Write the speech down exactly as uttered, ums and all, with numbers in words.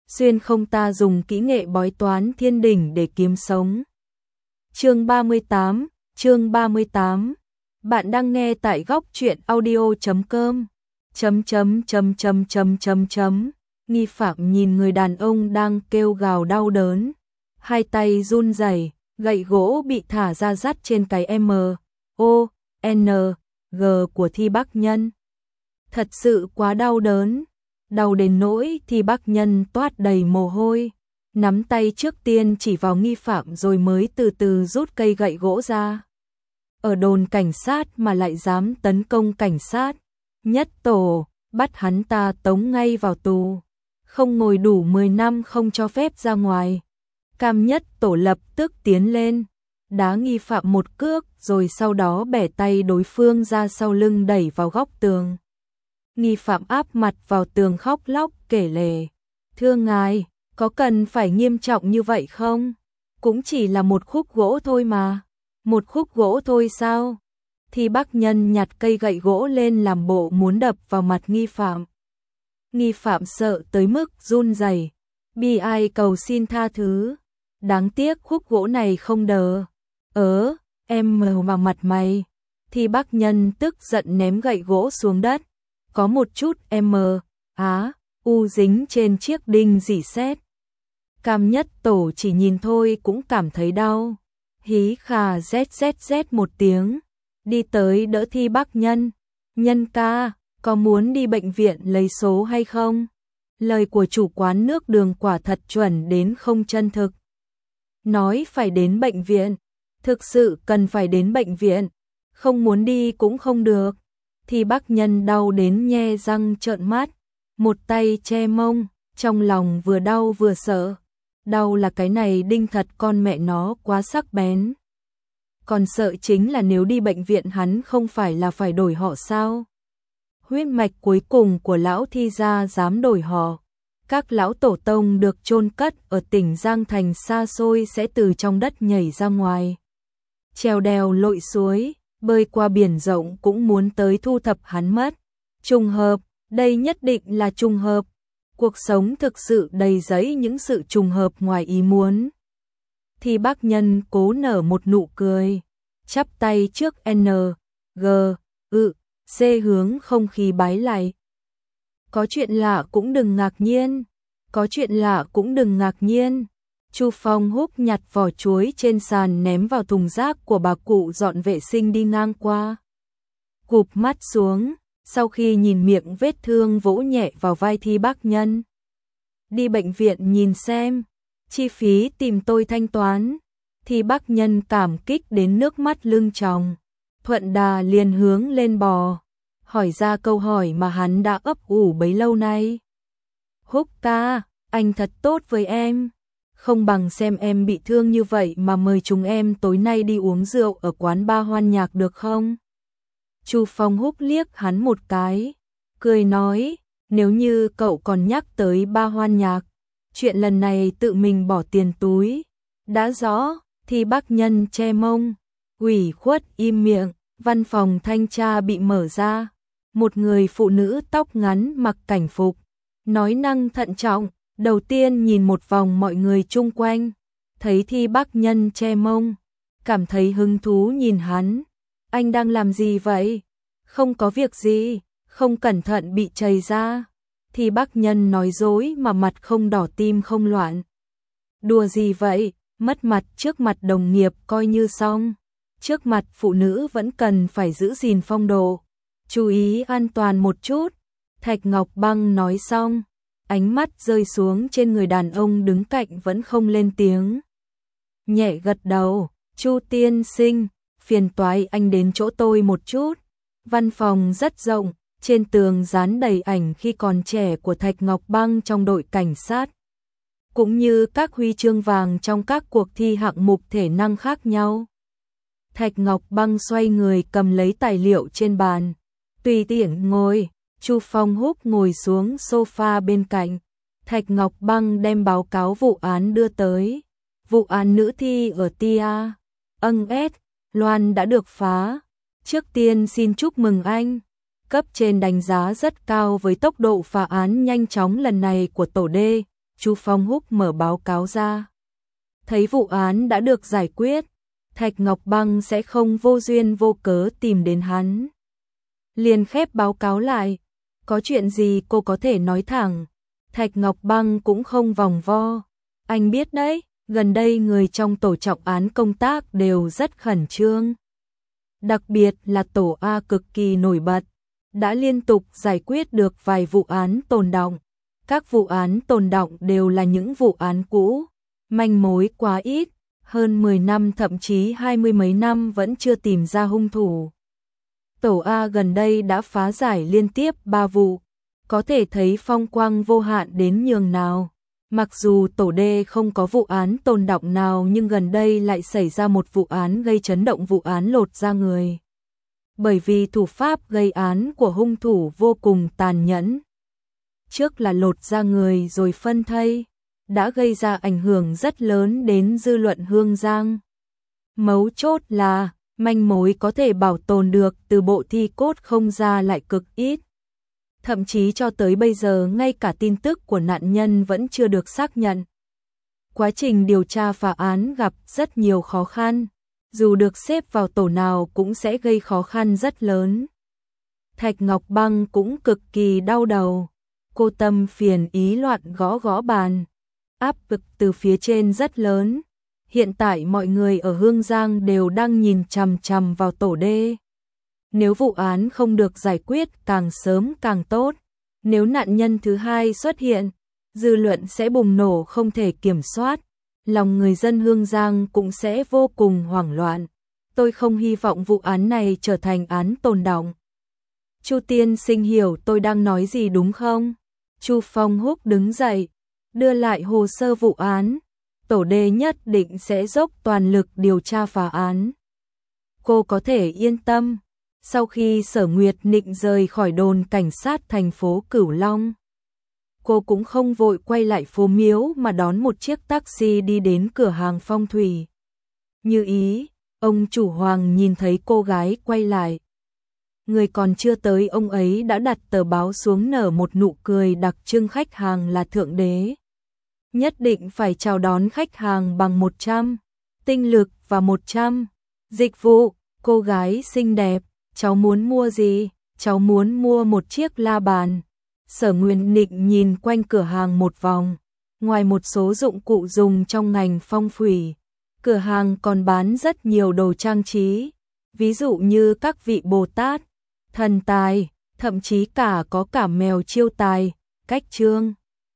xuyên không ta dùng kỹ nghệ bói toán thiên đỉnh để kiếm sống. Chương ba mươi tám, chương ba mươi tám. Bạn đang nghe tại góc truyện audio chấm com. Chấm chấm chấm chấm chấm chấm chấm. Nghi phạm nhìn người đàn ông đang kêu gào đau đớn, hai tay run rẩy, gậy gỗ bị thả ra dắt trên cái M O N G của Thi Bác Nhân. Thật sự quá đau đớn, đau đến nỗi Thi Bác Nhân toát đầy mồ hôi, nắm tay trước tiên chỉ vào nghi phạm rồi mới từ từ rút cây gậy gỗ ra. Ở đồn cảnh sát mà lại dám tấn công cảnh sát, nhất tổ, bắt hắn ta tống ngay vào tù, không ngồi đủ mười năm không cho phép ra ngoài. Cam nhất tổ lập tức tiến lên, đá nghi phạm một cước rồi sau đó bẻ tay đối phương ra sau lưng đẩy vào góc tường. Nghi phạm áp mặt vào tường khóc lóc kể lể, thưa ngài, có cần phải nghiêm trọng như vậy không? Cũng chỉ là một khúc gỗ thôi mà. Một khúc gỗ thôi sao? Thi Bác Nhân nhặt cây gậy gỗ lên làm bộ muốn đập vào mặt nghi phạm. Nghi phạm sợ tới mức run rẩy, bi ai cầu xin tha thứ. Đáng tiếc khúc gỗ này không đờ. Ớ, em mờ vào mặt mày. Thi Bác Nhân tức giận ném gậy gỗ xuống đất. Có một chút M, Á, U dính trên chiếc đinh rỉ sét. Cam nhất tổ chỉ nhìn thôi cũng cảm thấy đau. Hí khà zzz một tiếng, đi tới đỡ Thi Bác Nhân. Nhân ca, có muốn đi bệnh viện lấy số hay không? Lời của chủ quán nước đường quả thật chuẩn đến không chân thực. Nói phải đến bệnh viện, thực sự cần phải đến bệnh viện, không muốn đi cũng không được. Thi Bác Nhân đau đến nhe răng trợn mắt, một tay che mông, trong lòng vừa đau vừa sợ. Đau là cái này đinh thật con mẹ nó quá sắc bén. Còn sợ chính là nếu đi bệnh viện hắn không phải là phải đổi họ sao? Huyết mạch cuối cùng của lão Thi gia dám đổi họ. Các lão tổ tông được chôn cất ở tỉnh Giang Thành xa xôi sẽ từ trong đất nhảy ra ngoài. Trèo đèo lội suối, bơi qua biển rộng cũng muốn tới thu thập hắn mất. Trùng hợp, đây nhất định là trùng hợp. Cuộc sống thực sự đầy dẫy những sự trùng hợp ngoài ý muốn. Thi Bác Nhân cố nở một nụ cười, chắp tay trước N, G, ự, C hướng không khí bái lạy. Có chuyện lạ cũng đừng ngạc nhiên, có chuyện lạ cũng đừng ngạc nhiên. Chu Phong Húc nhặt vỏ chuối trên sàn ném vào thùng rác của bà cụ dọn vệ sinh đi ngang qua. Cụp mắt xuống, sau khi nhìn miệng vết thương vỗ nhẹ vào vai Thi Bác Nhân. Đi bệnh viện nhìn xem, chi phí tìm tôi thanh toán. Thi Bác Nhân cảm kích đến nước mắt lưng tròng, thuận đà liền hướng lên bò, hỏi ra câu hỏi mà hắn đã ấp ủ bấy lâu nay. Húc ca, anh thật tốt với em, không bằng xem em bị thương như vậy mà mời chúng em tối nay đi uống rượu ở quán bar Hoan Nhạc được không? Chu Phong Húc liếc hắn một cái, cười nói, nếu như cậu còn nhắc tới bar Hoan Nhạc, chuyện lần này tự mình bỏ tiền túi. Đã rõ. Thi Bác Nhân che mông, ủy khuất im miệng. Văn phòng thanh tra bị mở ra, một người phụ nữ tóc ngắn mặc cảnh phục, nói năng thận trọng, đầu tiên nhìn một vòng mọi người chung quanh, thấy Thi Bác Nhân che mông, cảm thấy hứng thú nhìn hắn. Anh đang làm gì vậy? Không có việc gì, không cẩn thận bị chày ra. Thi Bác Nhân nói dối mà mặt không đỏ tim không loạn. Đùa gì vậy, mất mặt trước mặt đồng nghiệp coi như xong, trước mặt phụ nữ vẫn cần phải giữ gìn phong độ, chú ý an toàn một chút. Thạch Ngọc Băng nói xong, ánh mắt rơi xuống trên người đàn ông đứng cạnh vẫn không lên tiếng. Nhẹ gật đầu, Chu tiên sinh, phiền toái anh đến chỗ tôi một chút. Văn phòng rất rộng, trên tường dán đầy ảnh khi còn trẻ của Thạch Ngọc Băng trong đội cảnh sát, cũng như các huy chương vàng trong các cuộc thi hạng mục thể năng khác nhau. Thạch Ngọc Băng xoay người cầm lấy tài liệu trên bàn, tùy tiện ngồi. Chu Phong Húc ngồi xuống sofa bên cạnh. Thạch Ngọc Băng đem báo cáo vụ án đưa tới. Vụ án nữ thi ở Tia, âng S, Loan đã được phá. Trước tiên xin chúc mừng anh. Cấp trên đánh giá rất cao với tốc độ phá án nhanh chóng lần này của tổ D. Chu Phong Húc mở báo cáo ra. Thấy vụ án đã được giải quyết, Thạch Ngọc Băng sẽ không vô duyên vô cớ tìm đến hắn. Liền khép báo cáo lại, có chuyện gì cô có thể nói thẳng. Thạch Ngọc Băng cũng không vòng vo. Anh biết đấy, gần đây người trong tổ trọng án công tác đều rất khẩn trương. Đặc biệt là tổ A cực kỳ nổi bật, đã liên tục giải quyết được vài vụ án tồn đọng. Các vụ án tồn đọng đều là những vụ án cũ, manh mối quá ít, hơn mười năm thậm chí hai mươi mấy năm vẫn chưa tìm ra hung thủ. Tổ A gần đây đã phá giải liên tiếp ba vụ, có thể thấy phong quang vô hạn đến nhường nào. Mặc dù tổ D không có vụ án tồn đọng nào nhưng gần đây lại xảy ra một vụ án gây chấn động, vụ án lột da người. Bởi vì thủ pháp gây án của hung thủ vô cùng tàn nhẫn. Trước là lột da người rồi phân thây, đã gây ra ảnh hưởng rất lớn đến dư luận Hương Giang. Mấu chốt là, manh mối có thể bảo tồn được từ bộ thi cốt không ra lại cực ít. Thậm chí cho tới bây giờ ngay cả tin tức của nạn nhân vẫn chưa được xác nhận. Quá trình điều tra phá án gặp rất nhiều khó khăn, dù được xếp vào tổ nào cũng sẽ gây khó khăn rất lớn. Thạch Ngọc Băng cũng cực kỳ đau đầu, cô tâm phiền ý loạn gõ gõ bàn, áp lực từ phía trên rất lớn. Hiện tại mọi người ở Hương Giang đều đang nhìn chằm chằm vào tổ D. Nếu vụ án không được giải quyết càng sớm càng tốt, nếu nạn nhân thứ hai xuất hiện, dư luận sẽ bùng nổ không thể kiểm soát, lòng người dân Hương Giang cũng sẽ vô cùng hoảng loạn. Tôi không hy vọng vụ án này trở thành án tồn đọng. Chu tiên sinh hiểu tôi đang nói gì đúng không? Chu Phong Húc đứng dậy, đưa lại hồ sơ vụ án. Tổ D nhất định sẽ dốc toàn lực điều tra phá án. Cô có thể yên tâm. Sau khi Sở Nguyệt Nịnh rời khỏi đồn cảnh sát thành phố Cửu Long, cô cũng không vội quay lại phố Miếu mà đón một chiếc taxi đi đến cửa hàng phong thủy. Như ý, ông chủ Hoàng nhìn thấy cô gái quay lại. Người còn chưa tới ông ấy đã đặt tờ báo xuống nở một nụ cười đặc trưng, khách hàng là thượng đế. Nhất định phải chào đón khách hàng bằng một trăm tinh lực và một trăm dịch vụ. Cô gái xinh đẹp, cháu muốn mua gì? Cháu muốn mua một chiếc la bàn. Sở Nguyệt Nịnh nhìn quanh cửa hàng một vòng, ngoài một số dụng cụ dùng trong ngành phong thủy, cửa hàng còn bán rất nhiều đồ trang trí, ví dụ như các vị Bồ Tát, thần tài, thậm chí cả có cả mèo chiêu tài, cách trương.